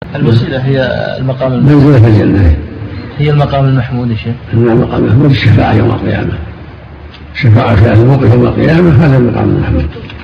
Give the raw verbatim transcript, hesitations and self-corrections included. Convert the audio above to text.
الوسيلة هي المقام المحمود. منزلة في الجنة هي المقام المحمود يا شيخ. المقام المحمود الشفاعة يوم القيامة، الشفاعة في أهل الموقف يوم القيامة هذا المقام المحمود.